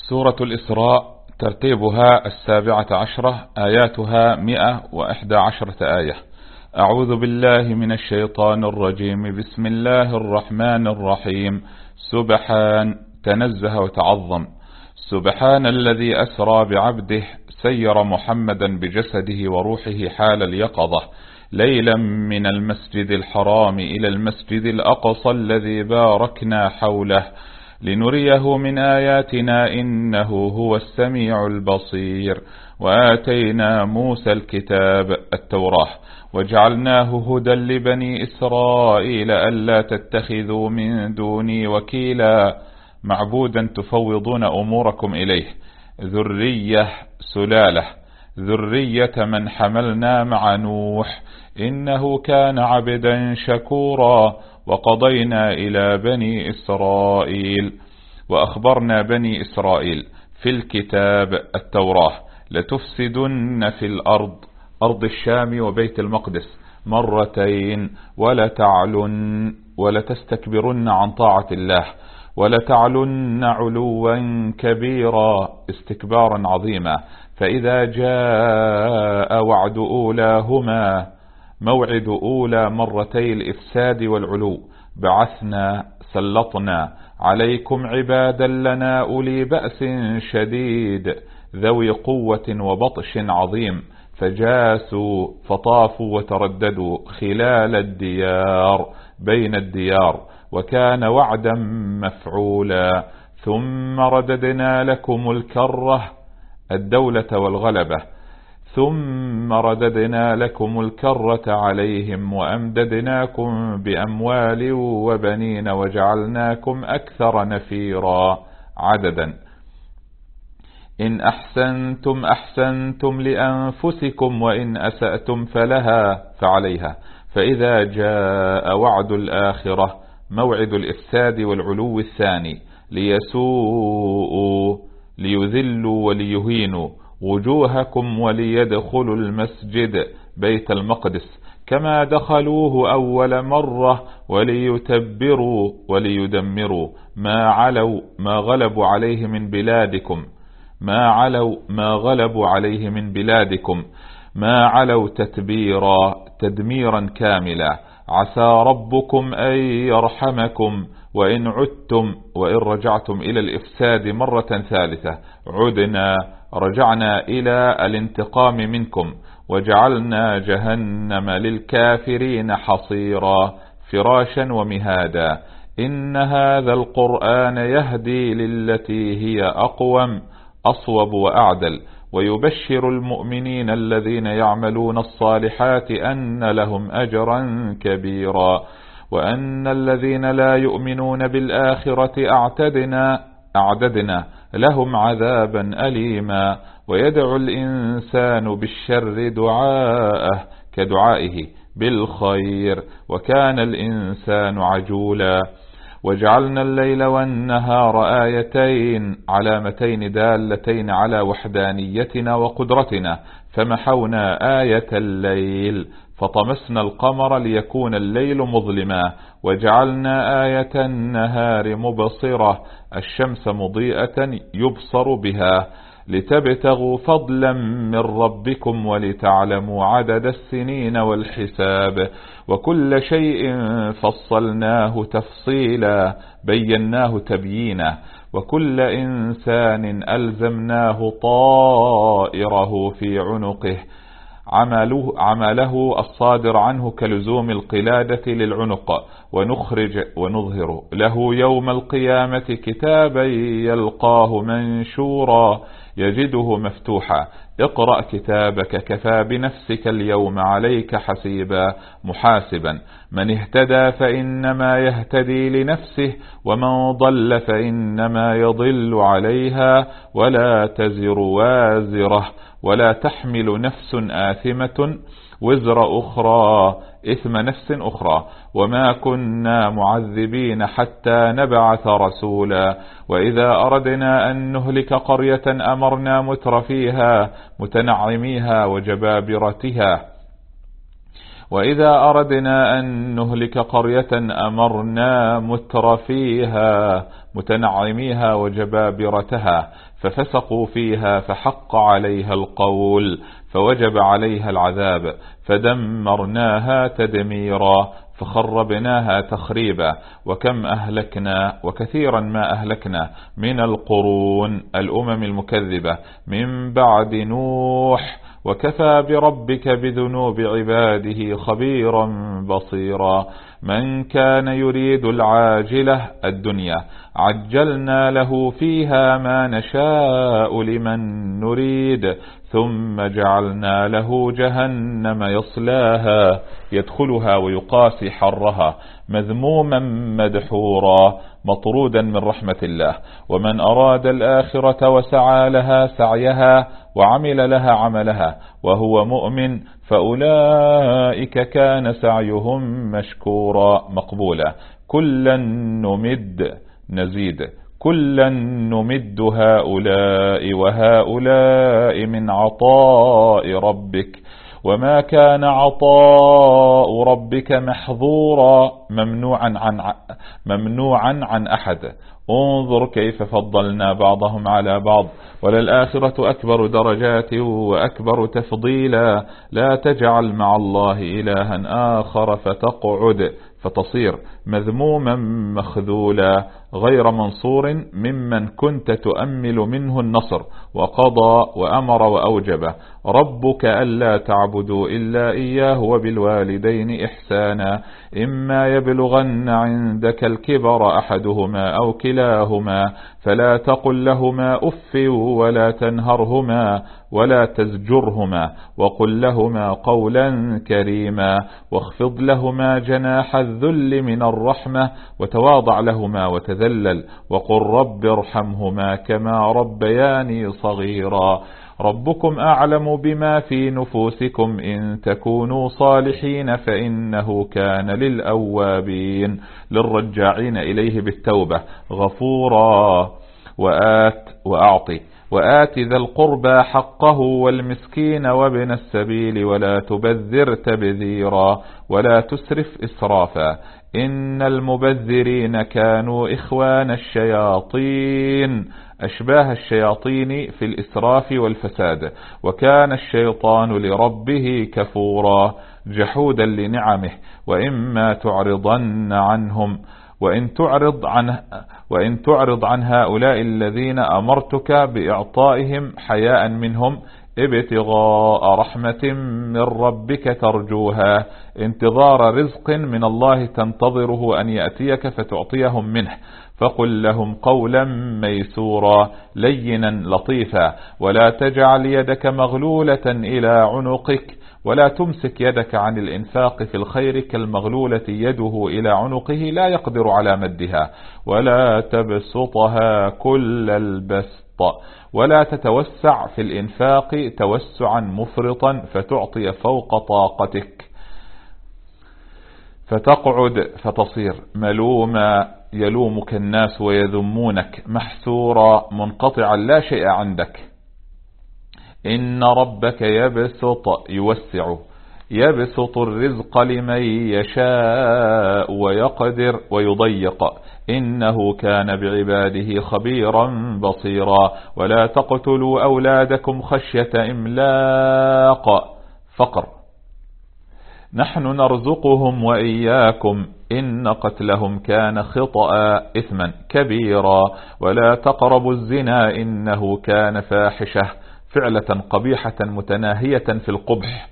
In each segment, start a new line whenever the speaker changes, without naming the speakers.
سورة الإسراء ترتيبها 17، آياتها 111 آية. أعوذ بالله من الشيطان الرجيم. بسم الله الرحمن الرحيم. سبحان، تنزه وتعظم. سبحان الذي أسرى بعبده، سير محمدا بجسده وروحه حال اليقظة، ليلا من المسجد الحرام إلى المسجد الأقصى الذي باركنا حوله لنريه من آياتنا إنه هو السميع البصير. وآتينا موسى الكتاب التوراة وجعلناه هدى لبني إسرائيل ألا تتخذوا من دوني وكيلا، معبودا تفوضون أموركم إليه. ذرية، سلالة، ذرية من حملنا مع نوح إنه كان عبدا شكورا. وقضينا إلى بني إسرائيل وأخبرنا بني إسرائيل في الكتاب التوراة لتفسدن في الأرض، أرض الشام وبيت المقدس، مرتين ولتعلن ولتستكبرن عن طاعة الله، ولتعلن علوا كبيرا، استكبارا عظيما. فإذا جاء وعد أولاهما، موعد أولى مرتي الإفساد والعلو، بعثنا سلطنا عليكم عبادا لنا أولي بأس شديد ذوي قوة وبطش عظيم، فجاسوا فطافوا وترددوا خلال الديار بين الديار، وكان وعدا مفعولا. ثم رددنا لكم الكرة، الدولة والغلبة، ثم رددنا لكم الكرة عليهم وأمددناكم بأموال وبنين وجعلناكم أكثر نفيرا عددا. إن أحسنتم أحسنتم لأنفسكم وإن أسأتم فلها فعليها. فإذا جاء وعد الآخرة، موعد الإفساد والعلو الثاني، ليسوءوا ليذلوا وليهينوا وجوهكم وليدخلوا المسجد بيت المقدس كما دخلوه أول مرة وليتبروا وليدمروا ما غلبوا عليه من بلادكم، ما غلبوا عليه من بلادكم، ما علوا تتبيرا، تدميرا كاملا. عسى ربكم أن يرحمكم وإن عدتم، وإن رجعتم إلى الإفساد مرة ثالثة رجعنا إلى الانتقام منكم، وجعلنا جهنم للكافرين حصيرا، فراشا ومهادا. إن هذا القرآن يهدي للتي هي أقوم، أصوب وأعدل، ويبشر المؤمنين الذين يعملون الصالحات أن لهم أجرا كبيرا، وأن الذين لا يؤمنون بالآخرة أعددنا لهم عذابا أليما. ويدعو الإنسان بالشر دعاءه كدعائه بالخير، وكان الإنسان عجولا. وجعلنا الليل والنهار آيتين، علامتين دالتين على وحدانيتنا وقدرتنا، فمحونا آية الليل فطمسنا القمر ليكون الليل مظلما، وجعلنا آية النهار مبصرة، الشمس مضيئة يبصر بها، لتبتغوا فضلا من ربكم ولتعلموا عدد السنين والحساب، وكل شيء فصلناه تفصيلا، بيناه تبيينا، وكل إنسان ألزمناه طائره في عنقه، عمله الصادر عنه كلزوم القلادة للعنق، ونظهر له يوم القيامة كتابا يلقاه منشورا، يجده مفتوحا. اقرأ كتابك كفى بنفسك اليوم عليك حسيبا، محاسبا. من اهتدى فإنما يهتدي لنفسه، ومن ضل فإنما يضل عليها، ولا تزر وازرة ولا تحمل نفس آثمة وزر أخرى، إثم نفس أخرى، وما كنا معذبين حتى نبعث رسولا. وإذا أردنا أن نهلك قرية أمرنا مترفيها متنعميها وجبابرتها، وإذا أردنا أن نهلك قرية أمرنا مترفيها متنعميها وجبابرتها، ففسقوا فيها فحق عليها القول فوجب عليها العذاب فدمرناها تدميرا فخربناها تخريبا وكم أهلكنا وكثيرا ما أهلكنا من القرون الأمم المكذبة من بعد نوح وكفى بربك بذنوب عباده خبيرا بصيرا من كان يريد العاجلة الدنيا عجلنا له فيها ما نشاء لمن نريد ثم جعلنا له جهنم يصلاها يدخلها ويقاسي حرها مذموما مدحورا مطرودا من رحمة الله ومن أراد الآخرة وسعى لها سعيها وعمل لها عملها وهو مؤمن فأولئك كان سعيهم مشكورا مقبولا كلا نمد نزيد كلا نمد هؤلاء وهؤلاء من عطاء ربك وما كان عطاء ربك محظورا ممنوعا عن أحد انظر كيف فضلنا بعضهم على بعض وللآخرة أكبر درجات وأكبر تفضيلا لا تجعل مع الله إلها آخر فتقعد فتصير مذموما مخذولا غير منصور ممن كنت تؤمل منه النصر وقضى وأمر وأوجب ربك ألا تعبدوا إلا إياه وبالوالدين إحسانا إما يبلغن عندك الكبر أحدهما أو كلاهما فلا تقل لهما أف ولا تنهرهما ولا تزجرهما وقل لهما قولا كريما واخفض لهما جناح الذل من الرحمة وتواضع لهما وتذلل وقل رب ارحمهما كما ربياني صغيرا ربكم أعلم بما في نفوسكم إن تكونوا صالحين فإنه كان للأوابين للرجاعين إليه بالتوبة غفورا وآت ذا القربى حقه والمسكين وابن السبيل ولا تبذر تبذيرا ولا تسرف إسرافا إن المبذرين كانوا إخوان الشياطين أشباه الشياطين في الإسراف والفساد وكان الشيطان لربه كفورا جحودا لنعمه وإما تعرضن عنهم وإن تعرض عن هؤلاء الذين أمرتك بإعطائهم حياء منهم ابتغاء رحمة من ربك ترجوها انتظار رزق من الله تنتظره أن يأتيك فتعطيهم منه فقل لهم قولا ميسورا لينا لطيفا ولا تجعل يدك مغلولة إلى عنقك ولا تمسك يدك عن الإنفاق في الخير كالمغلولة يده إلى عنقه لا يقدر على مدها ولا تبسطها كل البسط ولا تتوسع في الإنفاق توسعا مفرطا فتعطي فوق طاقتك فتقعد فتصير ملوما يلومك الناس ويذمونك محسورا منقطعا لا شيء عندك إن ربك يبسط الرزق لمن يشاء ويقدر ويضيق إنه كان بعباده خبيرا بصيرا ولا تقتلوا أولادكم خشية إملاق فقر نحن نرزقهم وإياكم إن قتلهم كان خطأ إثما كبيرا ولا تقربوا الزنا إنه كان فاحشة فعلة قبيحة متناهية في القبح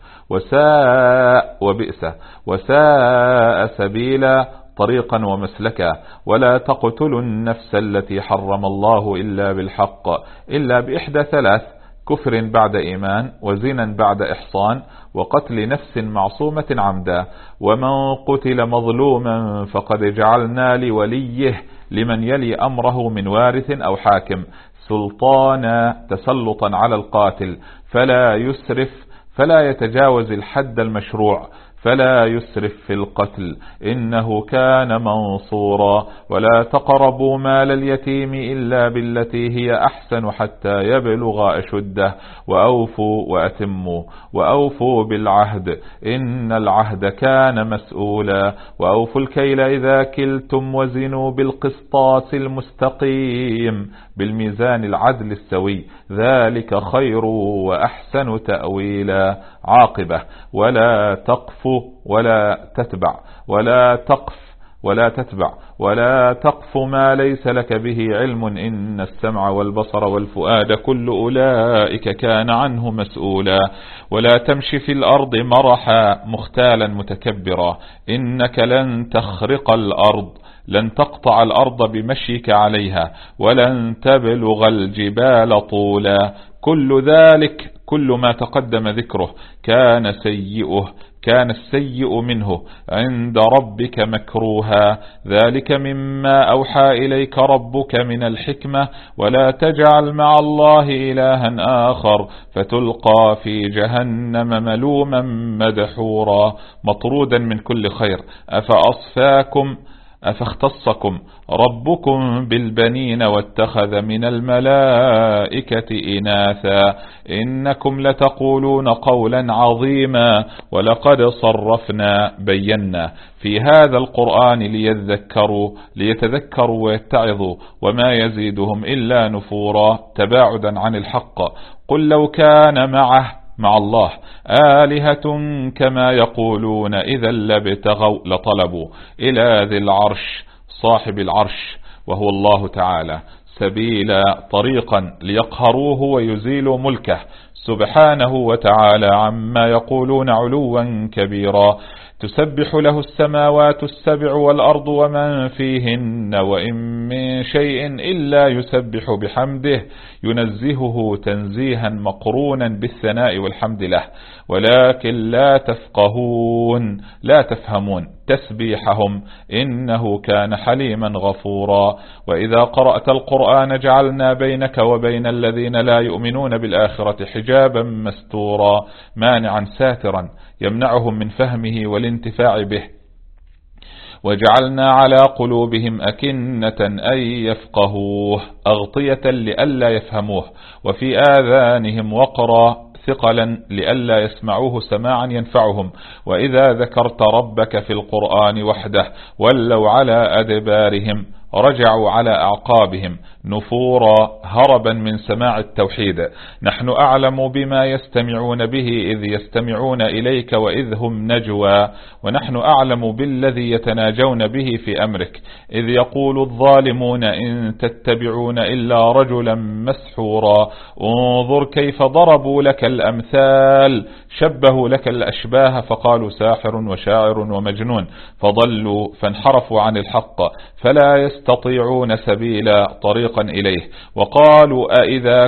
وساء سبيلا طريقا ومسلكا ولا تقتلوا النفس التي حرم الله إلا بالحق إلا بإحدى ثلاث كفر بعد إيمان وزنا بعد إحصان وقتل نفس معصومة عمدا ومن قتل مظلوما فقد جعلنا لوليه لمن يلي أمره من وارث أو حاكم سلطانا تسلطا على القاتل فلا يسرف فلا يتجاوز الحد المشروع فلا يسرف في القتل إنه كان منصورا ولا تقربوا مال اليتيم إلا بالتي هي أحسن حتى يبلغ أشده وأوفوا وأتموا وأوفوا بالعهد إن العهد كان مسؤولا وأوفوا الكيل إذا كلتم وزنوا بالقسطاس المستقيم بالميزان العدل السوي ذلك خير وأحسن تأويلا. عاقبة ولا تقف ولا تتبع ولا تقف ما ليس لك به علم إن السمع والبصر والفؤاد كل أولئك كان عنه مسؤولا. ولا تمشي في الأرض مرحا مختالا متكبرا إنك لن تخرق الأرض لن تقطع الأرض بمشيك عليها ولن تبلغ الجبال طولا. كل ذلك كل ما تقدم ذكره كان السيء منه عند ربك مكروها ذلك مما أوحى إليك ربك من الحكمة ولا تجعل مع الله إلها آخر فتلقى في جهنم ملوما مدحورا مطرودا من كل خير. أفاختصكم ربكم بالبنين واتخذ من الملائكة إناثا إنكم لتقولون قولا عظيما ولقد صرفنا بينا في هذا القرآن ليتذكروا ويتعظوا وما يزيدهم إلا نفورا تباعدا عن الحق. قل لو كان مع الله آلهة كما يقولون إذا لطلبوا إلى ذي العرش صاحب العرش وهو الله تعالى سبيلا طريقا ليقهروه ويزيلوا ملكه سبحانه وتعالى عما يقولون علوا كبيرا. تسبح له السماوات السبع والأرض ومن فيهن وإن من شيء إلا يسبح بحمده ينزهه تنزيها مقرونا بالثناء والحمد له ولكن لا تفهمون تسبيحهم إنه كان حليما غفورا. وإذا قرأت القرآن جعلنا بينك وبين الذين لا يؤمنون بالآخرة حجابا مستورا مانعا ساترا يمنعهم من فهمه والانتفاع به وجعلنا على قلوبهم أكنة أن يفقهوه أغطية لئلا يفهموه وفي آذانهم وقرا ثقلا لئلا يسمعوه سماعا ينفعهم وإذا ذكرت ربك في القرآن وحده ولوا على أدبارهم رجعوا على أعقابهم نفورا هربا من سماع التوحيد. نحن أعلم بما يستمعون به إذ يستمعون إليك وإذ هم نجوى ونحن أعلم بالذي يتناجون به في أمرك إذ يقول الظالمون إن تتبعون إلا رجلا مسحورا. انظر كيف ضربوا لك الأمثال شبهوا لك الأشباه فقالوا ساحر وشاعر ومجنون فضلوا فانحرفوا عن الحق فلا يستطيعون سبيلا طريقا إليه. وقالوا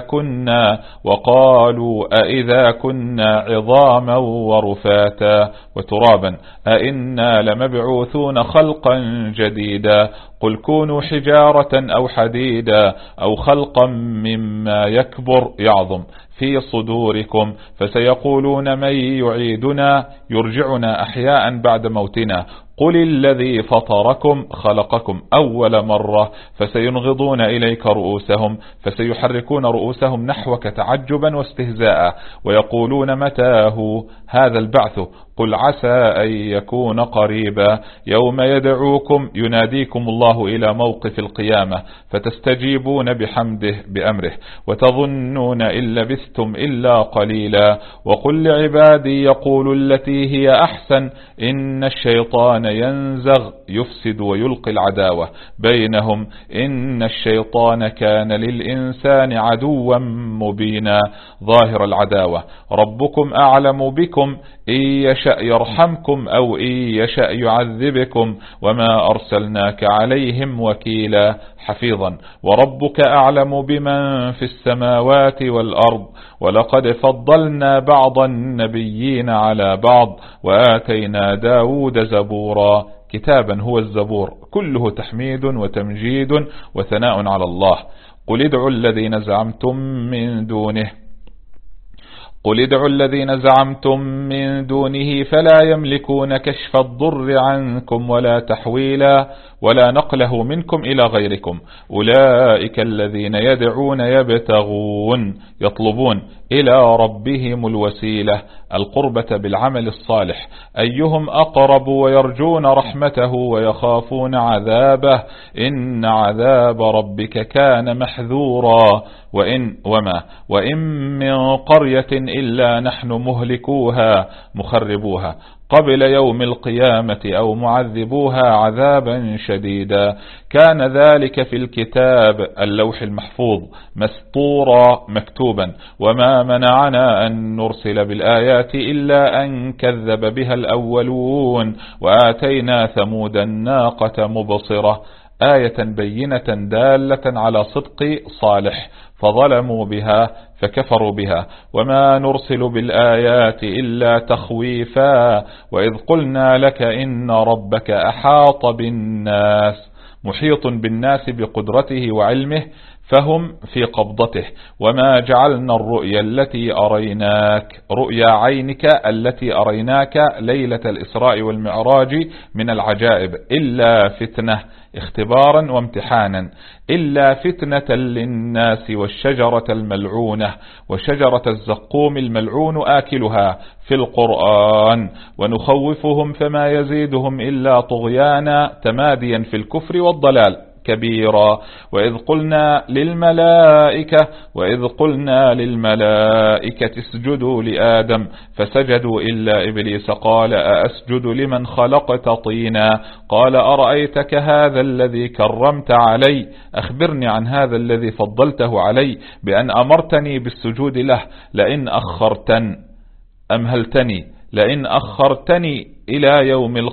أئذا كنا عظاما ورفاتا وترابا أئنا لمبعوثون خلقا جديدا قل كونوا حجارة أو حديدا أو خلقا مما يكبر يعظم في صدوركم فسيقولون من يعيدنا يرجعنا أحياء بعد موتنا قل الذي فطركم خلقكم أول مرة فسينغضون إليك رؤوسهم فسيحركون رؤوسهم نحوك تعجبا واستهزاء ويقولون متاه هذا البعث قل عسى أن يكون قريبا يوم يدعوكم يناديكم الله إلى موقف القيامة فتستجيبون بحمده بأمره وتظنون إن لبثتم إلا قليلا. وقل لعبادي يقول التي هي أحسن إن الشيطان ينزغ يفسد ويلقي العداوة بينهم إن الشيطان كان للإنسان عدوا مبينا ظاهر العداوة. ربكم أعلم بكم إن يشأ يرحمكم أو إن يشأ يعذبكم وما أرسلناك عليهم وكيلا حفيظا. وربك أعلم بمن في السماوات والأرض ولقد فضلنا بعض النبيين على بعض وآتينا داود زبورا كتابا هو الزبور كله تحميد وتمجيد وثناء على الله. قل ادعوا الذين زعمتم من دونه قل ادعوا الذين زعمتم من دونه فلا يملكون كشف الضر عنكم ولا تحويلا ولا نقله منكم إلى غيركم. أولئك الذين يدعون يطلبون إلى ربهم الوسيلة القربة بالعمل الصالح أيهم أقرب ويرجون رحمته ويخافون عذابه إن عذاب ربك كان محذورا وإن من قرية إلا نحن مهلكوها مخربوها قبل يوم القيامة أو معذبوها عذابا شديدا كان ذلك في الكتاب اللوح المحفوظ مسطورا مكتوبا وما منعنا أن نرسل بالآيات إلا أن كذب بها الأولون وآتينا ثمود الناقة مبصرة آية بينة دالة على صدق صالح فظلموا بها فكفروا بها وما نرسل بالآيات إلا تخويفا وإذ قلنا لك إن ربك أحاط بالناس محيط بالناس بقدرته وعلمه فهم في قبضته وما جعلنا الرؤيا التي أريناك رؤيا عينك التي أريناك ليلة الإسراء والمعراج من العجائب إلا فتنة اختبارا وامتحانا إلا فتنة للناس والشجرة الملعونة وشجرة الزقوم الملعون آكلها في القرآن ونخوفهم فما يزيدهم إلا طغيانا تماديا في الكفر والضلال كبيرا وإذ قلنا للملائكة اسجدوا لآدم فسجدوا إلا إبليس قال أأسجد لمن خلقت طينا قال أرأيتك هذا الذي كرمت علي أخبرني عن هذا الذي فضلته علي بأن أمرتني بالسجود له لئن أخرتني إلى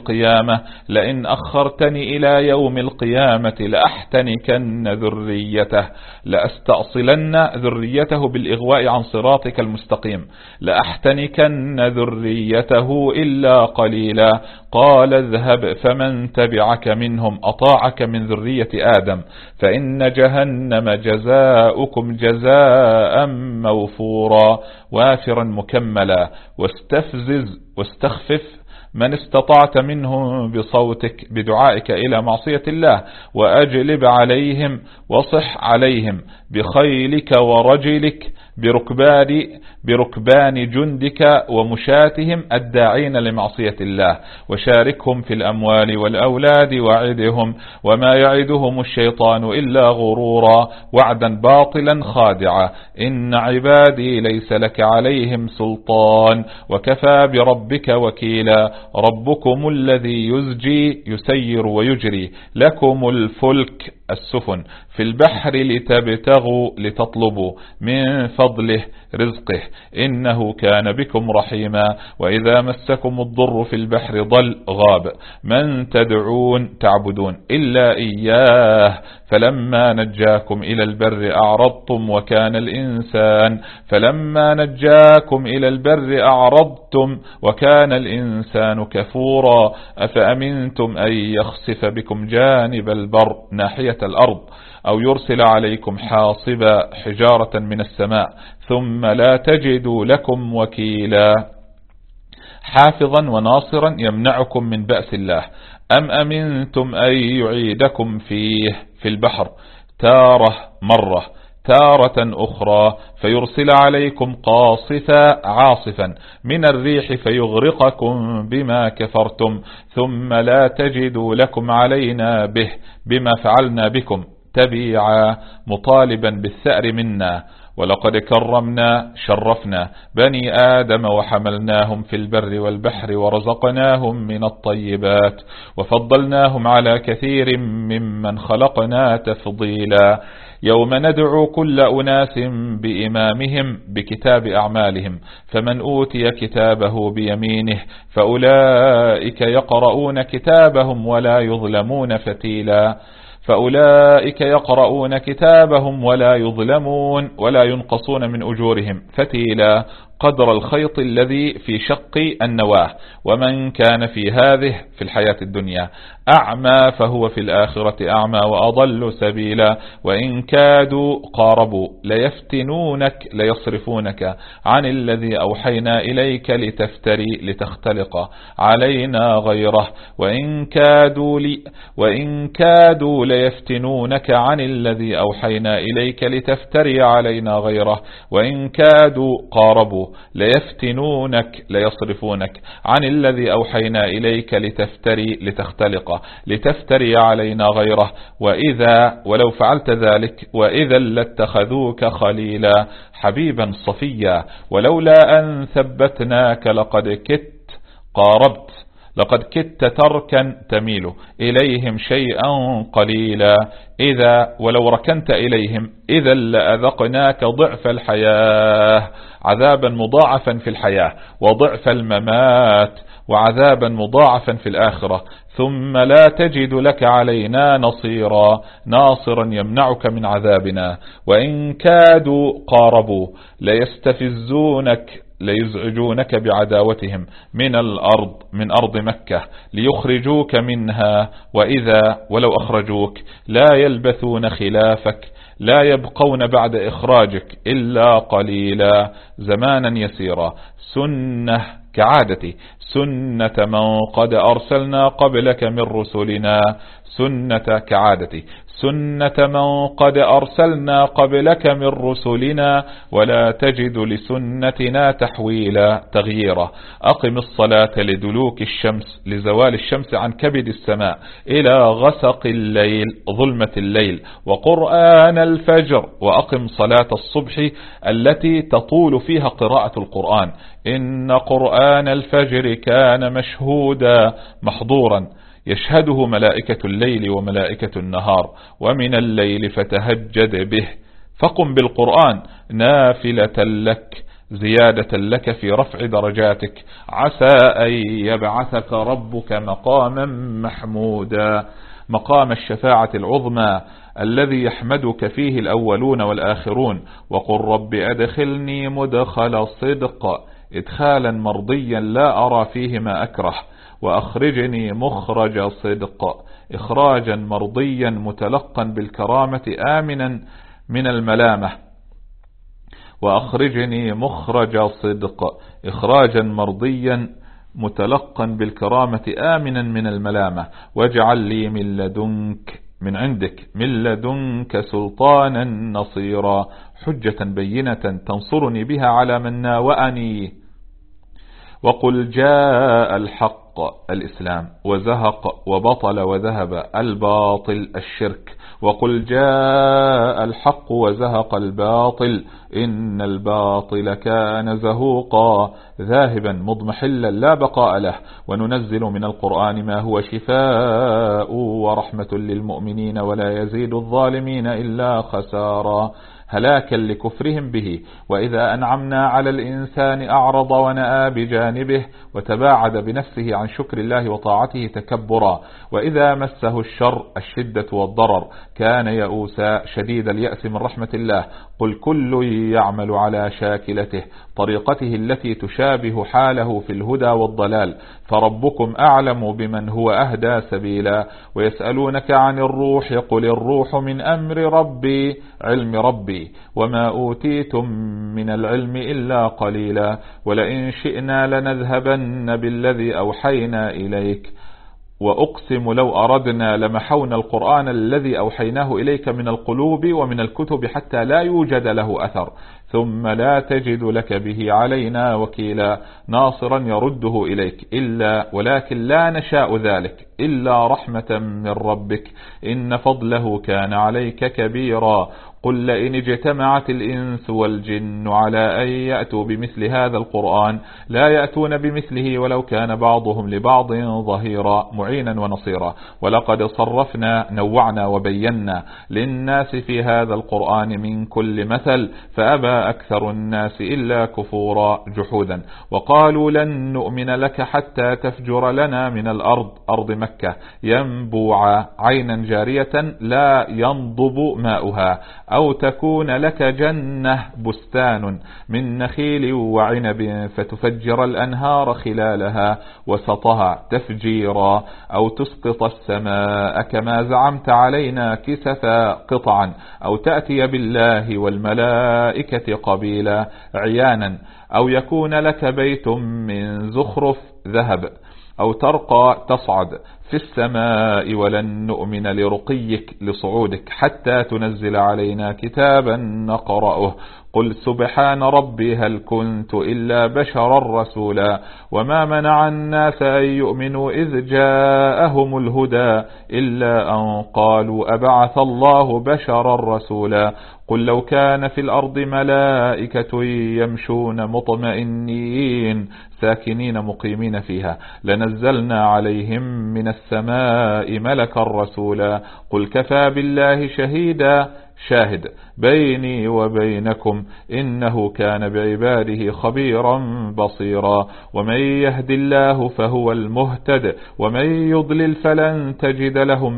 يوم القيامة لأحتنكن ذريته لأستأصلن ذريته بالإغواء عن صراطك المستقيم لأحتنكن ذريته إلا قليلا قال اذهب فمن تبعك منهم أطاعك من ذرية آدم فإن جهنم جزاؤكم جزاء موفورا وافرا مكملا واستخفف من استطعت منهم بصوتك بدعائك إلى معصية الله وأجلب عليهم وصح عليهم بخيلك ورجلك بركبان جندك ومشاتهم الداعين لمعصية الله وشاركهم في الأموال والأولاد وعدهم وما يعدهم الشيطان إلا غرورا وعدا باطلا خادعا إن عبادي ليس لك عليهم سلطان وكفى بربك وكيلا ربكم الذي يسير ويجري لكم الفلك السفن في البحر لتطلبوا من فضله رزقه إنه كان بكم رحيما وإذا مسكم الضر في البحر غاب من تعبدون إلا إياه فلما نجاكم إلى البر أعرضتم وكان الإنسان كفورا أفأمنتم أن يخسف بكم جانب البر ناحية الأرض أو يرسل عليكم حاصبا حجارة من السماء ثم لا تجدوا لكم وكيلا حافظا وناصرا يمنعكم من بأس الله أم أمنتم أن يعيدكم فيه في البحر تارة أخرى فيرسل عليكم عاصفا من الريح فيغرقكم بما كفرتم ثم لا تجدوا لكم علينا بما فعلنا بكم تبيعا مطالبا بالثأر منا ولقد شرفنا بني آدم وحملناهم في البر والبحر ورزقناهم من الطيبات وفضلناهم على كثير ممن خلقنا تفضيلا يوم ندعو كل أناس بإمامهم بكتاب أعمالهم فمن أوتي كتابه بيمينه فأولئك يقرؤون كتابهم ولا يظلمون ولا ينقصون من أجورهم فتيلا قدر الخيط الذي في شق النواة. ومن كان في هذه في الحياة الدنيا أعمى فهو في الآخرة أعمى وأضل سبيلا. وإن كادوا قاربوا ليفتنونك ليصرفونك عن الذي أوحينا إليك لتختلق علينا غيره. وإن كادوا ليفتنونك عن الذي أوحينا إليك لتفتري علينا غيره. وإن كادوا قاربوا ليفتنونك ليصرفونك عن الذي أوحينا إليك لتفتري علينا غيره. ولو فعلت ذلك وإذا لاتخذوك خليلا حبيبا صفيا. ولولا أن ثبتناك لقد كدت تركا تميل إليهم شيئا قليلا. ولو ركنت إليهم إذا لأذقناك ضعف الحياة عذابا مضاعفا في الحياة وضعف الممات وعذابا مضاعفا في الآخرة. ثم لا تجد لك علينا ناصرا يمنعك من عذابنا. وإن كادوا قاربوا ليزعجونك بعداوتهم من أرض مكة ليخرجوك منها. ولو أخرجوك لا يلبثون خلافك لا يبقون بعد إخراجك إلا قليلا زمانا يسيرا. كعادتي سنة من قد أرسلنا قبلك من رسلنا ولا تجد لسنتنا تغييرا. أقم الصلاة لدلوك الشمس لزوال الشمس عن كبد السماء إلى غسق الليل ظلمة الليل وقرآن الفجر. وأقم صلاة الصبح التي تطول فيها قراءة القرآن. إن قرآن الفجر كان مشهودا محضورا يشهده ملائكة الليل وملائكة النهار. ومن الليل فتهجد به فقم بالقرآن نافلة لك زيادة لك في رفع درجاتك عسى أن يبعثك ربك مقاما محمودا. مقام الشفاعة العظمى الذي يحمدك فيه الأولون والآخرون. وقل رب أدخلني مدخل صدق إدخالا مرضيا لا أرى فيه ما أكره. وأخرجني مخرج صدق إخراجا مرضيا متلقا بالكرامة آمنا من الملامة. وأخرجني مخرج صدق إخراجا مرضيا متلقا بالكرامة آمنا من الملامة. واجعل لي من عندك من لدنك سلطانا نصيرا حجة بينة تنصرني بها على من ناوأني. وقل جاء الحق الإسلام وزهق وبطل وذهب الباطل الشرك. وقل جاء الحق وزهق الباطل إن الباطل كان زهوقا ذاهبا مضمحلا لا بقاء له. وننزل من القرآن ما هو شفاء ورحمة للمؤمنين ولا يزيد الظالمين إلا خسارا هلاكا لكفرهم به. وإذا أنعمنا على الإنسان أعرض ونأى بجانبه وتباعد بنفسه عن شكر الله وطاعته تكبرا. وإذا مسه الشر الشدة والضرر كان يئوسا شديد اليأس من رحمة الله. قل كل يعمل على شاكلته طريقته التي تشابه حاله في الهدى والضلال فربكم أعلم بمن هو أهدى سبيلا. ويسألونك عن الروح قل الروح من أمر ربي علم ربي وما أوتيتم من العلم إلا قليلا. ولئن شئنا لنذهبن بالذي أوحينا إليك وأقسم لو أردنا لمحونا القرآن الذي أوحيناه إليك من القلوب ومن الكتب حتى لا يوجد له أثر ثم لا تجد لك به علينا وكيلا ناصرا يرده إليك ولكن لا نشاء ذلك إلا رحمة من ربك إن فضله كان عليك كبيرا. قل لئن اجتمعت الإنس والجن على أن يأتوا بمثل هذا القرآن لا يأتون بمثله ولو كان بعضهم لبعض ظهيرا معينا ونصيرا. ولقد صرفنا نوعنا وبينا للناس في هذا القرآن من كل مثل فأبى وما أكثر الناس إلا كفورا جحودا. وقالوا لن نؤمن لك حتى تفجر لنا من الأرض، أرض مكة، ينبوعا عينا جارية لا ينضب ماؤها، أو تكون لك جنة بستان من نخيل وعنب فتفجر الأنهار خلالها وسطها تفجيرا، أو تسقط السماء كما زعمت علينا كسفا قطعا، أو تأتي بالله والملائكة قبيلا عيانا، أو يكون لك بيت من زخرف ذهب، أو ترقى تصعد في السماء ولن نؤمن لرقيك لصعودك حتى تنزل علينا كتابا نقرأه. قل سبحان ربي هل كنت إلا بشرا رسولا. وما منع الناس أن يؤمنوا إذ جاءهم الهدى إلا أن قالوا أبعث الله بشرا رسولا. قل لو كان في الأرض ملائكة يمشون مطمئنين ساكنين مقيمين فيها لنزلنا عليهم من السماء ملكا رسولا. قل كفى بالله شهيدا شاهد بيني وبينكم إنه كان بعباده خبيرا بصيرا. ومن يهد الله فهو المهتد ومن يضلل فلن تجد لهم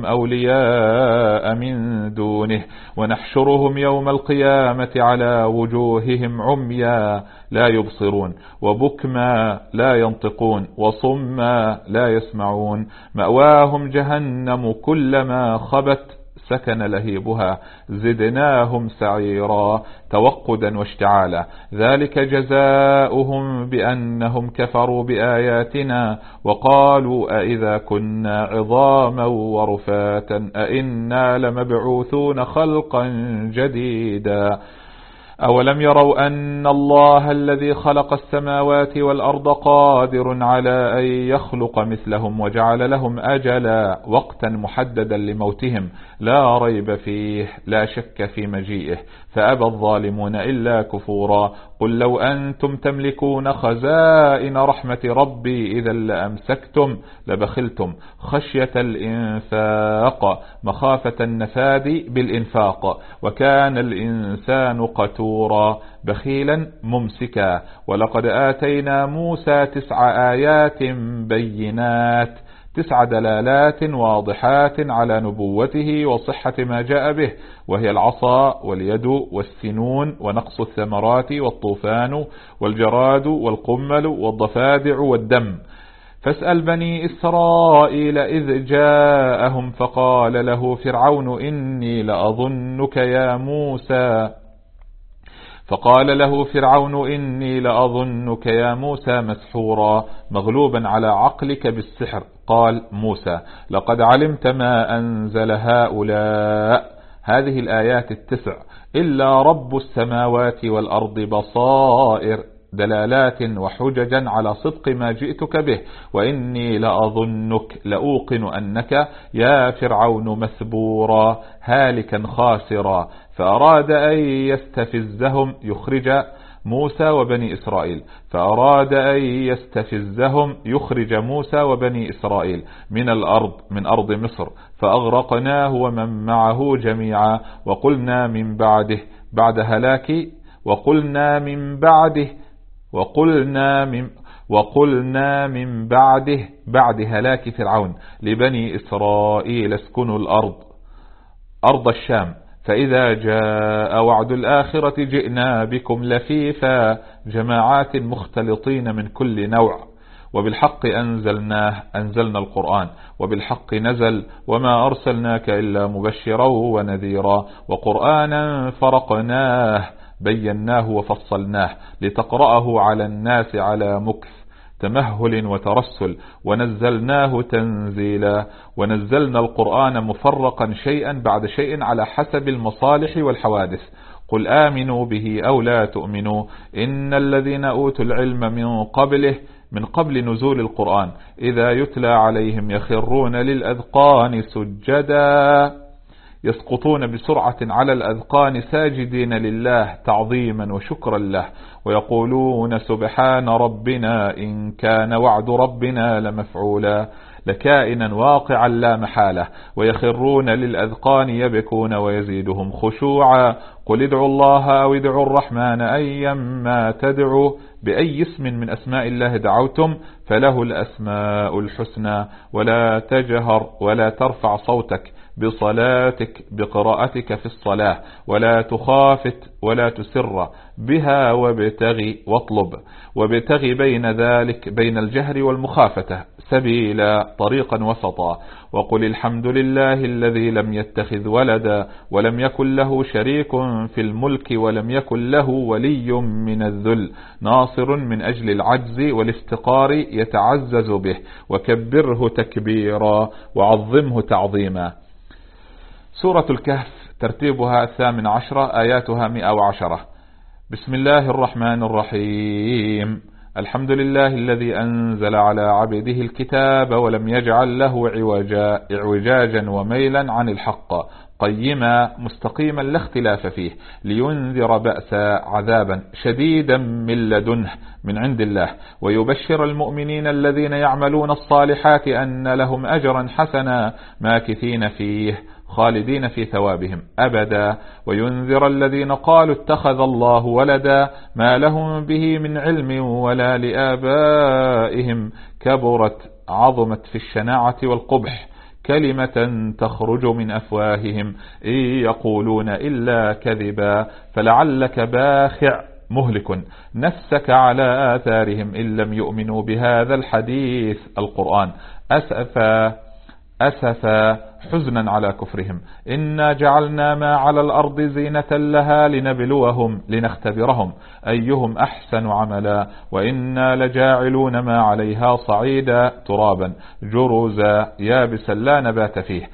أولياء من دونه. ونحشرهم يوم القيامة على وجوههم عميا لا يبصرون وبكما لا ينطقون وصما لا يسمعون. مأواهم جهنم كلما خبت سكن لهيبها زدناهم سعيرا توقدا واشتعالا. ذلك جزاؤهم بأنهم كفروا بآياتنا وقالوا أئذا كنا عظاما ورفاتا أئنا لمبعوثون خلقا جديدا. أولم يروا أن الله الذي خلق السماوات والأرض قادر على أن يخلق مثلهم وجعل لهم أجلا وقتا محددا لموتهم لا ريب فيه لا شك في مجيئه فأبى الظالمون إلا كفورا. قل لو أنتم تملكون خزائن رحمة ربي إذا لأمسكتم لبخلتم خشية الإنفاق مخافة النفاد بالإنفاق وكان الإنسان قتورا بخيلا ممسكا. ولقد آتينا موسى 9 آيات بينات 9 دلالات واضحات على نبوته وصحة ما جاء به وهي العصا واليد والسنون ونقص الثمرات والطوفان والجراد والقمل والضفادع والدم. فاسأل بني إسرائيل إذ جاءهم فقال له فرعون إني لأظنك يا موسى مسحورا مغلوبا على عقلك بالسحر. قال موسى لقد علمت ما أنزل هؤلاء هذه الآيات 9 إلا رب السماوات والأرض بصائر دلالات وحججا على صدق ما جئتك به وإني لأظنك لأوقن أنك يا فرعون مثبورا هالكا خاسرا. فأراد أن يستفزهم يخرج موسى وبني إسرائيل من الأرض من أرض مصر فأغرقناه ومن معه جميعا. وقلنا من بعده بعد هلاك فرعون لبني إسرائيل اسكنوا الأرض أرض الشام فإذا جاء وعد الآخرة جئنا بكم لفيفا جماعات مختلطين من كل نوع وبالحق أنزلنا القرآن وبالحق نزل وما أرسلناك إلا مبشرا ونذيرا. وقرآنا فرقناه بيناه وفصلناه لتقرأه على الناس على مكث تمهل وترسل ونزلناه تنزيلا. ونزلنا القرآن مفرقا شيئا بعد شيء على حسب المصالح والحوادث. قل آمنوا به أو لا تؤمنوا إن الذين أوتوا العلم من قبل نزول القرآن إذا يتلى عليهم يخرون للأذقان سجدا يسقطون بسرعة على الأذقان ساجدين لله تعظيما وشكرا له ويقولون سبحان ربنا إن كان وعد ربنا لمفعولا. لكائنا واقعا لا محالة، ويخرون للأذقان يبكون ويزيدهم خشوعا. قل ادعوا الله أو ادعوا الرحمن أيما تدعوا بأي اسم من أسماء الله دعوتم فله الأسماء الحسنى. ولا تجهر ولا ترفع صوتك بصلاتك بقراءتك في الصلاة، ولا تخافت ولا تسر بها وابتغي واطلب، وابتغي بين ذلك بين الجهر والمخافة سبيلا طريقا وسطا. وقل الحمد لله الذي لم يتخذ ولدا ولم يكن له شريك في الملك ولم يكن له ولي من الذل، ناصر من أجل العجز والافتقار يتعزز به، وكبره تكبيرا وعظمه تعظيما. سورة الكهف ترتيبها 18 آياتها 110. بسم الله الرحمن الرحيم. الحمد لله الذي أنزل على عبده الكتاب ولم يجعل له اعوجاجا وميلا عن الحق، قيما مستقيما لا اختلاف فيه، لينذر بأسا عذابا شديدا من لدنه من عند الله، ويبشر المؤمنين الذين يعملون الصالحات أن لهم أجرا حسنا ماكثين فيه خالدين في ثوابهم أبدا، وينذر الذين قالوا اتخذ الله ولدا ما لهم به من علم ولا لآبائهم، كبرت عظمت في الشناعة والقبح كلمة تخرج من أفواههم إن يقولون إلا كذبا، فلعلك باخع مهلك نفسك على آثارهم إن لم يؤمنوا بهذا الحديث القرآن أسفا حزنا على كفرهم. إنا جعلنا ما على الأرض زينة لها لنبلوهم لنختبرهم أيهم أحسن عملا، وإنا لجاعلون ما عليها صعيدا ترابا جرزا يابسا لا نبات فيه.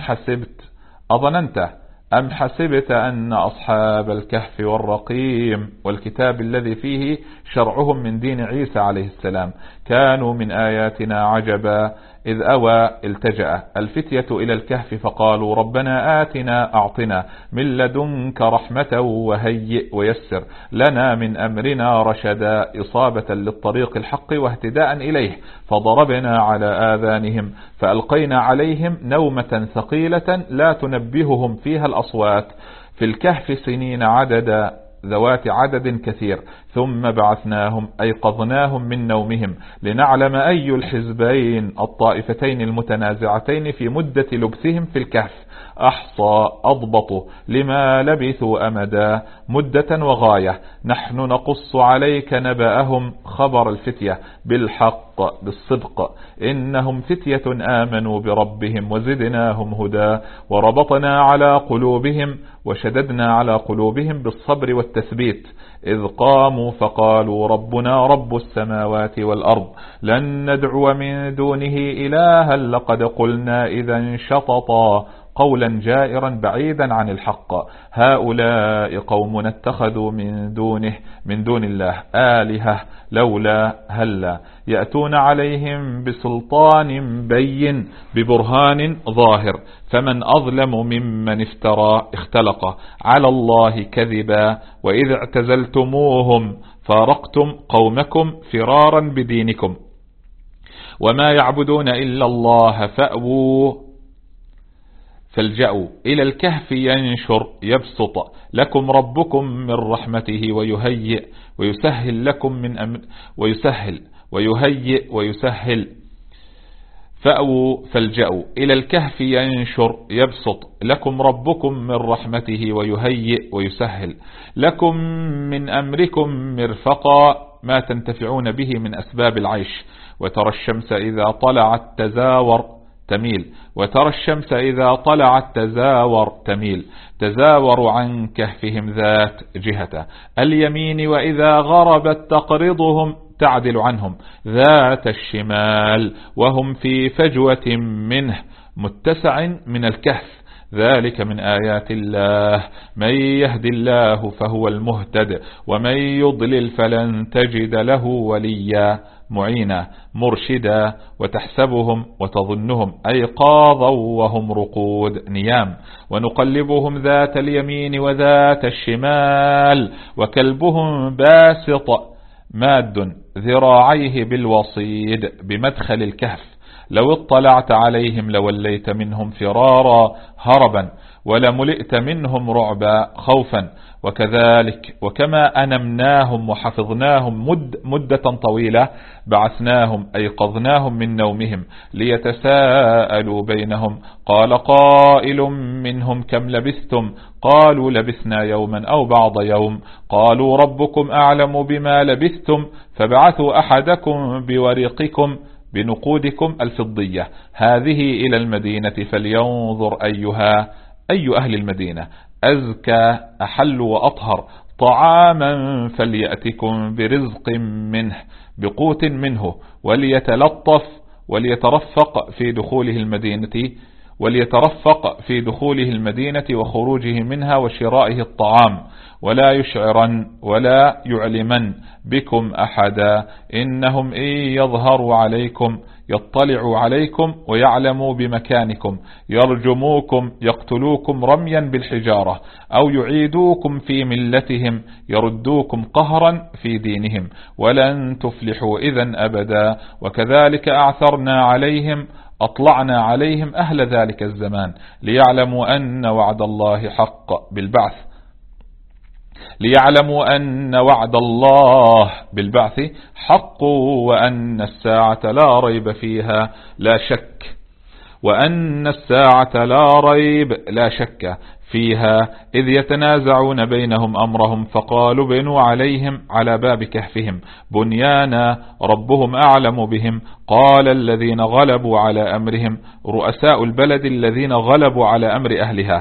أم حسبت أن أصحاب الكهف والرقيم والكتاب الذي فيه شرعهم من دين عيسى عليه السلام كانوا من آياتنا عجبا، إذ أوى التجأ الفتية إلى الكهف فقالوا ربنا آتنا أعطنا من لدنك رحمة وهيئ ويسر لنا من أمرنا رشدا، إصابة للطريق الحق واهتداء إليه، فضربنا على آذانهم فألقينا عليهم نومة ثقيلة لا تنبههم فيها الأصوات، في الكهف سنين عددا ذوات عدد كثير، ثم بعثناهم أيقظناهم من نومهم لنعلم أي الحزبين الطائفتين المتنازعتين في مدة لبثهم في الكهف أحصى أضبط لما لبثوا أمدا مدة وغاية. نحن نقص عليك نبأهم خبر الفتية بالحق بالصدق، إنهم فتية آمنوا بربهم وزدناهم هدى، وربطنا على قلوبهم وشددنا على قلوبهم بالصبر والتثبيت، إذ قاموا فقالوا ربنا رب السماوات والأرض لن ندعو من دونه إلها لقد قلنا إذا شططا قولا جائرا بعيدا عن الحق، هؤلاء قوم اتخذوا من دون الله آلهة لولا هلا يأتون عليهم بسلطان بين ببرهان ظاهر، فمن أظلم ممن اختلق على الله كذبا، وإذ اعتزلتموهم فارقتم قومكم فرارا بدينكم، وما يعبدون إلا الله فالجأوا إلى الكهف ينشر يبسط لكم ربكم من رحمته ويسهل لكم من أمر ويسهل فأووا فالجأوا إلى الكهف ينشر يبسط لكم ربكم من رحمته ويسهل لكم من أمركم مرفقا ما تنتفعون به من أسباب العيش. وترى الشمس إذا طلعت تميل تزاور عن كهفهم ذات جهة اليمين، وإذا غربت تقرضهم تعدل عنهم ذات الشمال، وهم في فجوة منه متسع من الكهف، ذلك من آيات الله، من يهد الله فهو المهتد ومن يضلل فلن تجد له وليا معينا مرشدا. وتحسبهم وتظنهم أيقاظا وهم رقود نيام، ونقلبهم ذات اليمين وذات الشمال، وكلبهم باسط ماد ذراعيه بالوصيد بمدخل الكهف، لو اطلعت عليهم لوليت منهم فرارا هربا ولملئت منهم رعبا خوفا. وكذلك وكما أنمناهم وحفظناهم مدة طويلة بعثناهم أيقظناهم من نومهم ليتساءلوا بينهم قال قائل منهم كم لبثتم قالوا لبثنا يوما أو بعض يوم قالوا ربكم أعلم بما لبثتم فابعثوا أحدكم بورقكم بنقودكم الفضية هذه إلى المدينة فلينظر أيها أي أهل المدينة أزكى أحل وأطهر طعاما فليأتكم برزق منه بقوت منه وليترفق في دخوله المدينة وخروجه منها وشرائه الطعام ولا يشعرن ولا يعلمن بكم أحدا إنهم إن يظهروا عليكم يطلعوا عليكم ويعلموا بمكانكم يرجموكم يقتلوكم رميا بالحجارة أو يعيدوكم في ملتهم يردوكم قهرا في دينهم ولن تفلحوا إذا أبدا. وكذلك أطلعنا عليهم أهل ذلك الزمان ليعلموا أن وعد الله حق بالبعث حق وأن الساعة لا ريب فيها لا شك فيها إذ يتنازعون بينهم أمرهم فقالوا بنوا عليهم على باب كهفهم بنيانا ربهم أعلم بهم قال الذين غلبوا على أمرهم رؤساء البلد الذين غلبوا على أمر أهلها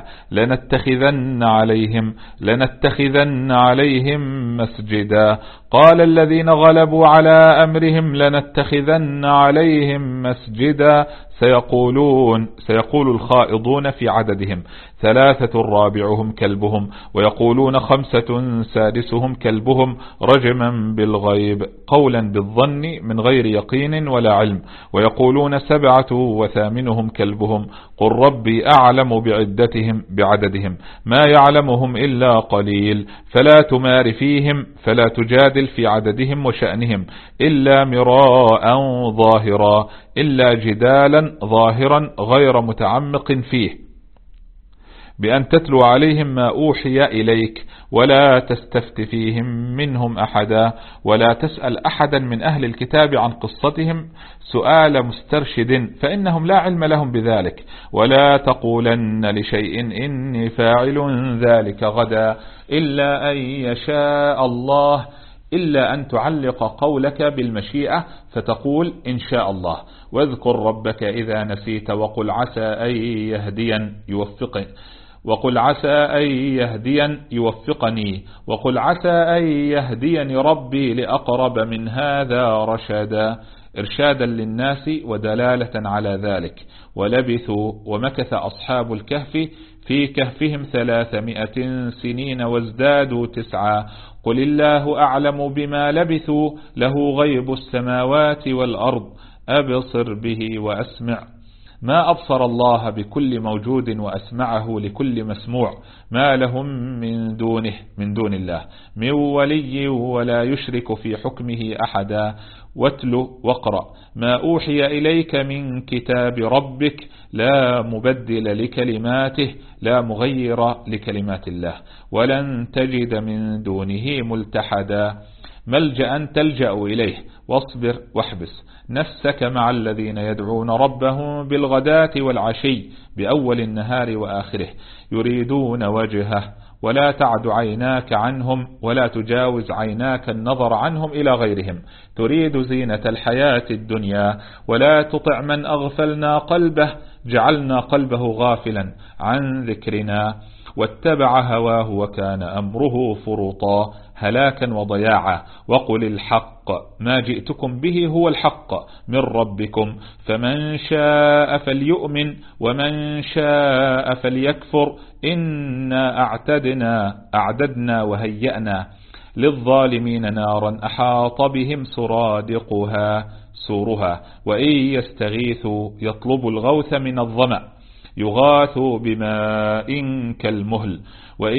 لنتخذن عليهم مسجدا قال الذين غلبوا على أمرهم لنتخذن عليهم مسجدا سيقول الخائضون في عددهم 3 رابعهم كلبهم ويقولون 5 سادسهم كلبهم رجما بالغيب قولا بالظن من غير يقين ولا علم ويقولون 7 وثامنهم كلبهم قل ربي أعلم بعددهم ما يعلمهم إلا قليل فلا تمار فيهم فلا تجادل في عددهم وشأنهم إلا مراء ظاهرا إلا جدالا ظاهرا غير متعمق فيه بأن تتلو عليهم ما أوحي إليك ولا تستفت فيهم منهم أحدا ولا تسأل أحدا من أهل الكتاب عن قصتهم سؤال مسترشد فإنهم لا علم لهم بذلك ولا تقولن لشيء إني فاعل ذلك غدا إلا أن يشاء الله إلا أن تعلق قولك بالمشيئة فتقول إن شاء الله واذكر ربك إذا نسيت وقل عسى أن يهديني ربي لأقرب من هذا رشدا إرشادا للناس ودلالة على ذلك. ولبثوا ومكث أصحاب الكهف في كهفهم 300 سنين وازدادوا 9 قل الله أعلم بما لبثوا له غيب السماوات والأرض أبصر به وأسمع ما أبصر الله بكل موجود وأسمعه لكل مسموع ما لهم من دون الله من ولي ولا يشرك في حكمه أحدا واتل واقرأ ما أوحي إليك من كتاب ربك لا مبدل لكلماته لا مغير لكلمات الله ولن تجد من دونه ملتحدا ملجأ تلجأ إليه واصبر واحبس نفسك مع الذين يدعون ربهم بالغداة والعشي بأول النهار وآخره يريدون وجهه ولا تعد عيناك عنهم ولا تجاوز عيناك النظر عنهم إلى غيرهم تريد زينة الحياة الدنيا ولا تطع من أغفلنا قلبه جعلنا قلبه غافلا عن ذكرنا واتبع هواه وكان أمره فرطا هلاكا وضياعا وقل الحق ما جئتكم به هو الحق من ربكم فمن شاء فليؤمن ومن شاء فليكفر إنا أعددنا وهيأنا للظالمين نارا أحاط بهم سورها وإن يستغيثوا يطلبوا الغوث من الظمأ يغاثوا بماء كالمهل وإن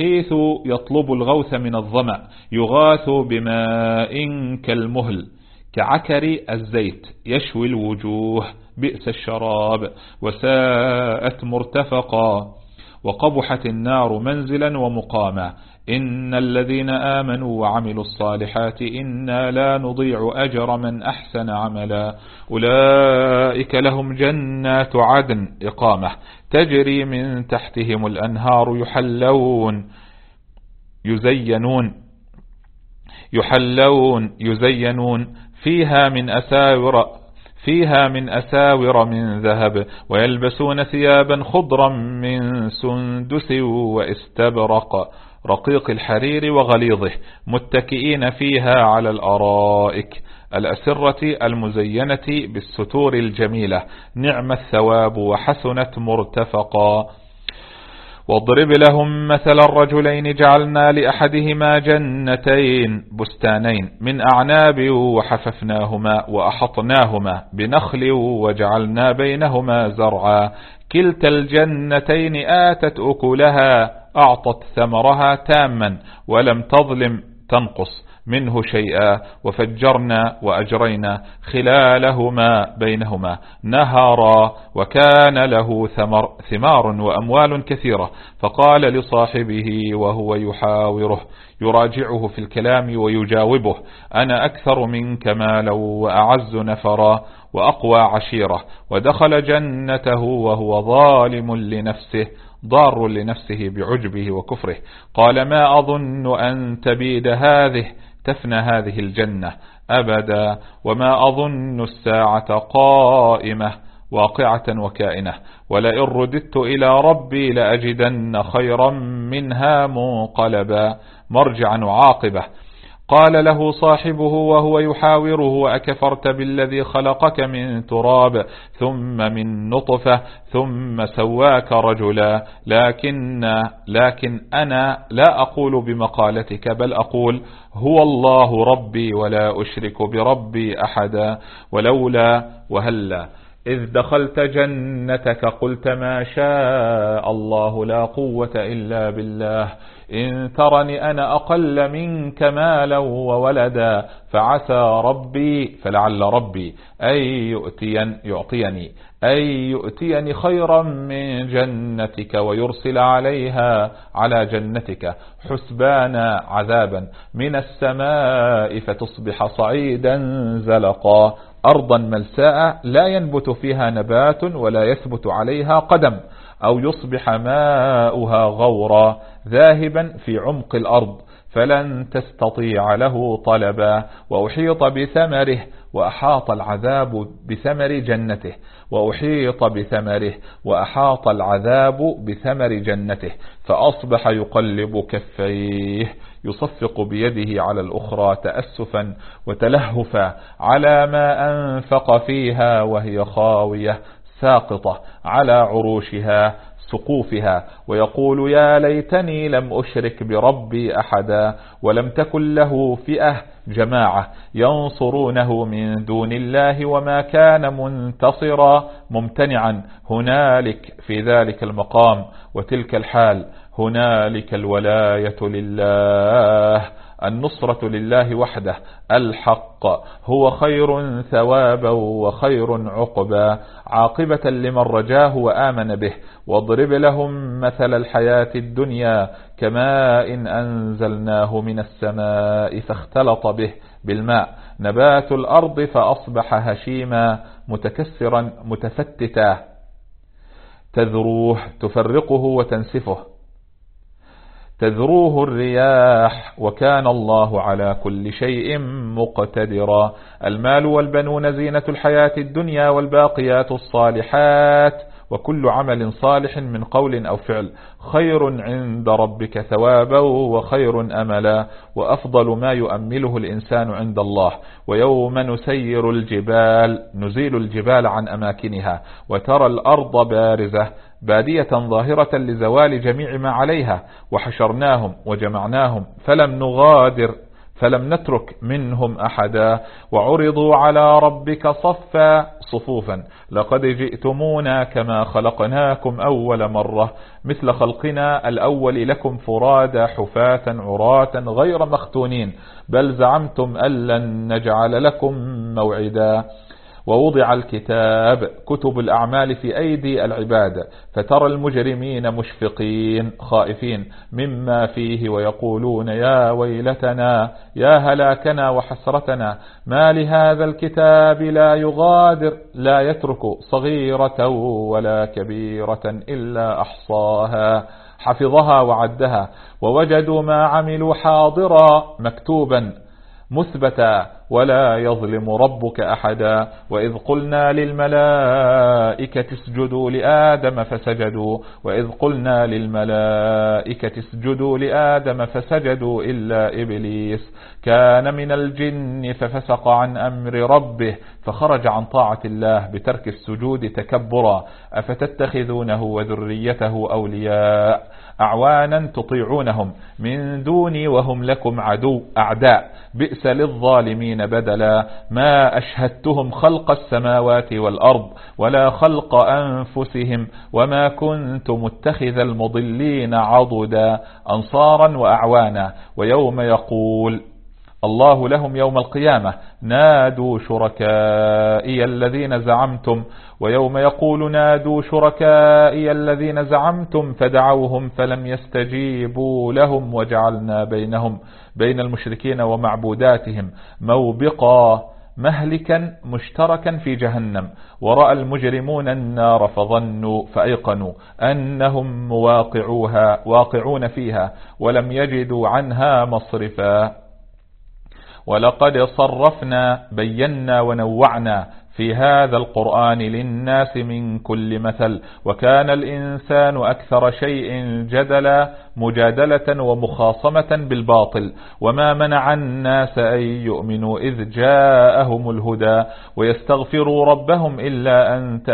يستغيثوا يطلبوا الغوث من الظمأ يغاثوا بماء كالمهل كعكر الزيت يشوي الوجوه، بئس الشراب وساءت مرتفقا، وقبحت النار منزلا ومقاما. إن الذين آمنوا وعملوا الصالحات إنا لا نضيع أجر من أحسن عملا، أولئك لهم جنات عدن إقامة تجري من تحتهم الأنهار يزينون فيها من أساور من ذهب، ويلبسون ثيابا خضرا من سندس واستبرق رقيق الحرير وغليظه، متكئين فيها على الأرائك الأسرة المزينة بالستور الجميلة، نعم الثواب وحسنت مرتفقا. واضرب لهم مثل الرجلين جعلنا لأحدهما جنتين بستانين من أعناب وحففناهما وأحطناهما بنخل وجعلنا بينهما زرعا، كلتا الجنتين آتت أكلها أعطت ثمرها تاما ولم تظلم تنقص منه شيئا، وفجرنا وأجرينا خلالهما بينهما نهرا، وكان له ثمار وأموال كثيرة. فقال لصاحبه وهو يحاوره يراجعه في الكلام ويجاوبه: أنا أكثر منك مالا وأعز نفرا وأقوى عشيرة. ودخل جنته وهو ظالم لنفسه ضار لنفسه بعجبه وكفره، قال: ما أظن أن تبيد تفنى هذه الجنة أبدا، وما أظن الساعة قائمة واقعة وكائنة، ولئن رددت إلى ربي لأجدن خيرا منها منقلبا مرجعا وعاقبة. قال له صاحبه وهو يحاوره: أكفرت بالذي خلقك من تراب ثم من نطفة ثم سواك رجلا، لكن أنا لا أقول بمقالتك، بل أقول هو الله ربي ولا أشرك بربي أحدا. ولولا وهلا إذ دخلت جنتك قلت ما شاء الله لا قوة إلا بالله، إن ترني أنا أقل منك مالا وولدا، فلعل ربي أن يؤتيني خيرا من جنتك ويرسل على جنتك حسبانا عذابا من السماء فتصبح صعيدا زلقا، أرضا ملساء لا ينبت فيها نبات ولا يثبت عليها قدم، أو يصبح ماؤها غورا ذاهبا في عمق الأرض فلن تستطيع له طلبا، وأحيط بثمره وأحاط العذاب بثمر جنته فأصبح يقلب كفيه يصفق بيده على الأخرى تأسفا وتلهفا على ما أنفق فيها، وهي خاوية ساقطة على عروشها سقوفها، ويقول: يا ليتني لم أشرك بربي أحدا، ولم تكن له فئة جماعة ينصرونه من دون الله، وما كان منتصرا ممتنعا. هنالك في ذلك المقام وتلك الحال هنالك الولاية لله، النصرة لله وحده الحق، هو خير ثوابا وخير عقبا، عاقبة لمن رجاه وآمن به. واضرب لهم مثل الحياة الدنيا كماء إن أنزلناه من السماء فاختلط به بالماء نبات الأرض فأصبح هشيما متكسرا متفتتا، تفرقه وتنسفه تذروه الرياح، وكان الله على كل شيء مقتدرا. المال والبنون زينة الحياة الدنيا، والباقيات الصالحات وكل عمل صالح من قول أو فعل خير عند ربك ثوابا وخير أملا، وأفضل ما يؤمله الإنسان عند الله. ويوم نزيل الجبال عن أماكنها، وترى الأرض بارزة بادية ظاهرة لزوال جميع ما عليها، وحشرناهم وجمعناهم فلم نترك منهم أحدا. وعرضوا على ربك صفا صفوفا لقد جئتمونا كما خلقناكم أول مرة مثل خلقنا الأول لكم فرادا حفاة عراة غير مختونين بل زعمتم أن لن نجعل لكم موعدا. ووضع الكتاب كتب الأعمال في أيدي العباد فترى المجرمين مشفقين خائفين مما فيه ويقولون يا ويلتنا يا هلاكنا وحسرتنا ما لهذا الكتاب لا يترك صغيرة ولا كبيرة إلا أحصاها حفظها وعدها ووجدوا ما عملوا حاضرا مكتوبا مثبتا ولا يظلم ربك أحدا. وإذ قلنا للملائكة اسجدوا لآدم فسجدوا إلا إبليس كان من الجن ففسق عن أمر ربه فخرج عن طاعة الله بترك السجود تكبرا أفتتخذونه وذريته أولياء أعوانا تطيعونهم من دوني وهم لكم أعداء بئس للظالمين بدلا. ما أشهدتهم خلق السماوات والأرض ولا خلق أنفسهم وما كنت متخذ المضلين عضدا أنصارا وأعوانا. ويوم يقول الله لهم يوم القيامة نادوا شركائي الذين زعمتم ويوم يقول نادوا شركائي الذين زعمتم فدعوهم فلم يستجيبوا لهم وجعلنا بين المشركين ومعبوداتهم موبقا مهلكا مشتركا في جهنم ورأى المجرمون النار فأيقنوا أنهم واقعون فيها ولم يجدوا عنها مصرفا. ولقد صرفنا بينا ونوعنا في هذا القرآن للناس من كل مثل وكان الإنسان أكثر شيء جدلا مجادلة ومخاصمة بالباطل. وما منع الناس أن يؤمنوا إذ جاءهم الهدى ويستغفروا ربهم إلا أن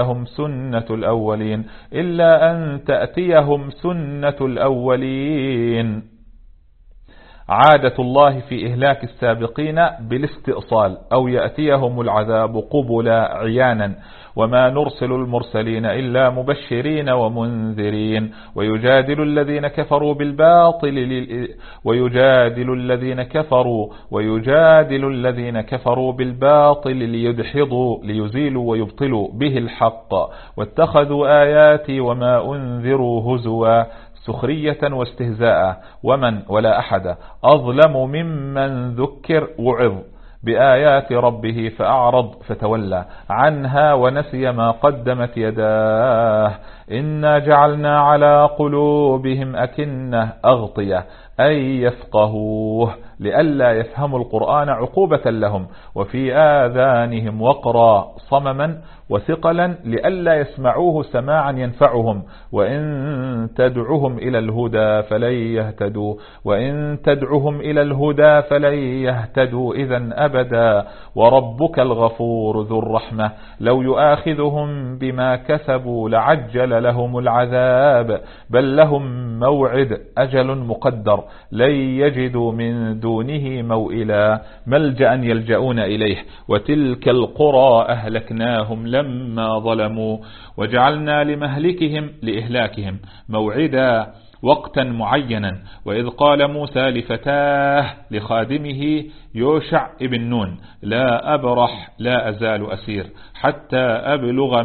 تأتيهم سنة الأولين. عادة الله في إهلاك السابقين بالاستئصال أو يأتيهم العذاب قبلا عيانا. وما نرسل المرسلين إلا مبشرين ومنذرين ويجادل الذين كفروا بالباطل ليزيلوا ويبطلوا به الحق واتخذوا آياتي وما أنذروا هزوا سخرية واستهزاء. ولا أحد أظلم ممن ذكر وعظ بآيات ربه فأعرض فتولى عنها ونسي ما قدمت يداه. إنا جعلنا على قلوبهم أكنة أغطية أن يفقهوه لئلا يفهموا القرآن عقوبة لهم وفي آذانهم وقرا صمما وثقلا لئلا يسمعوه سماعا ينفعهم وإن تدعهم إلى الهدى فلن يهتدوا إذا أبدا. وربك الغفور ذو الرحمة لو يؤاخذهم بما كسبوا لعجل لهم العذاب بل لهم موعد أجل مقدر لن يجدوا من دونه موئلا ملجأ يلجؤون إليه. وتلك القرى أهلكناهم لما ظلموا وجعلنا لإهلاكهم موعدا وقتا معينا. وإذ قال موسى لفتاه لخادمه يوشع ابن نون لا أبرح لا أزال أسير حتى أبلغ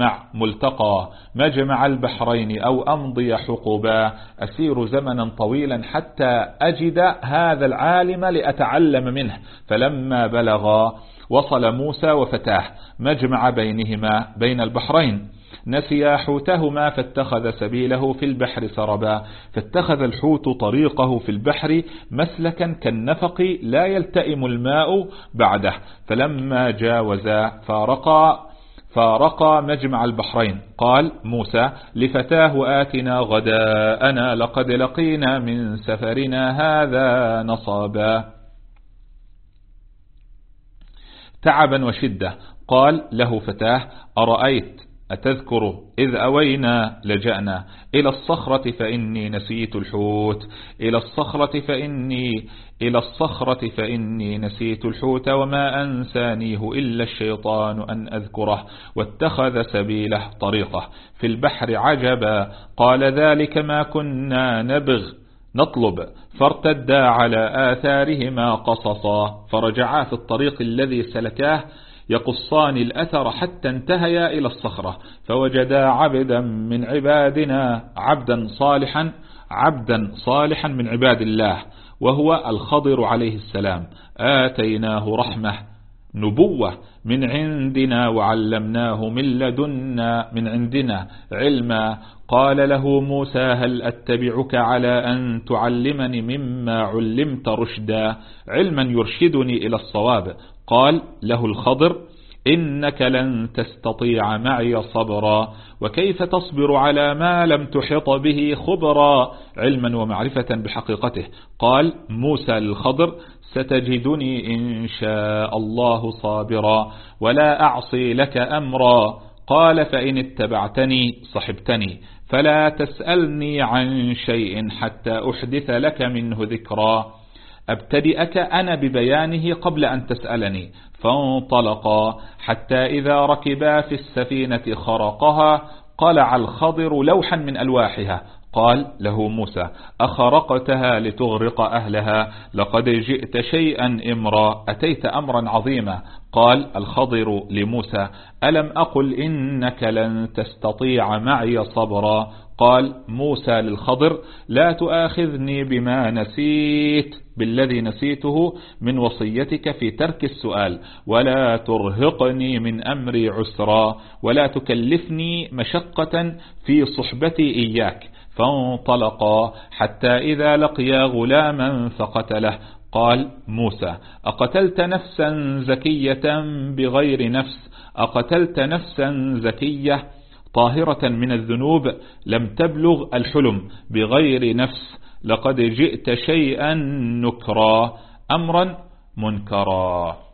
مجمع البحرين أو أمضي حقبا أسير زمنا طويلا حتى أجد هذا العالم لأتعلم منه. فلما بلغا وصل موسى وفتاه مجمع بين البحرين نسيا حوتهما فاتخذ سبيله في البحر سربا. فاتخذ الحوت طريقه في البحر مسلكا كالنفق لا يلتئم الماء بعده. فلما جاوزا فارقا مجمع البحرين قال موسى لفتاه آتنا غداءنا لقد لقينا من سفرنا هذا نصابا تعبا وشدة. قال له فتاه أرأيت أتذكر إذ أوينا لجأنا إلى الصخرة فإني نسيت الحوت إلى الصخرة فإني نسيت الحوت وما أنسانيه إلا الشيطان أن أذكره واتخذ سبيله طريقه في البحر عجبا قال ذلك ما كنا نطلب فارتدا على آثارهما قصصا فرجعا في الطريق الذي سلكاه يقصان الأثر حتى انتهيا إلى الصخرة فوجدا عبدا من عبادنا عبدا صالحا من عباد الله وهو الخضر عليه السلام آتيناه رحمة نبوة من عندنا وعلمناه من لدنا من عندنا علما قال له موسى هل أتبعك على أن تعلمني مما علمت رشدا علما يرشدني إلى الصواب قال له الخضر إنك لن تستطيع معي صبرا وكيف تصبر على ما لم تحط به خبرا علما ومعرفة بحقيقته قال موسى للخضر ستجدني إن شاء الله صابرا ولا أعصي لك أمرا قال فإن اتبعتني صحبتني فلا تسألني عن شيء حتى أحدث لك منه ذكرا أبتدئك أنا ببيانه قبل أن تسألني فانطلقا حتى إذا ركبا في السفينة خرقها قلع الخضر لوحا من ألواحها قال له موسى أخرقتها لتغرق أهلها لقد جئت شيئا إمرا أتيت أمرا عظيما قال الخضر لموسى ألم أقل إنك لن تستطيع معي صبرا قال موسى للخضر لا تؤاخذني بما نسيت بالذي نسيته من وصيتك في ترك السؤال ولا ترهقني من أمري عسرا ولا تكلفني مشقة في صحبتي إياك فانطلقا حتى إذا لقيا غلاما فقتله قال موسى أقتلت نفسا زكية بغير نفس أقتلت نفسا زكية طاهرة من الذنوب لم تبلغ الحلم بغير نفس لقد جئت شيئا نكرا أمرا منكرا.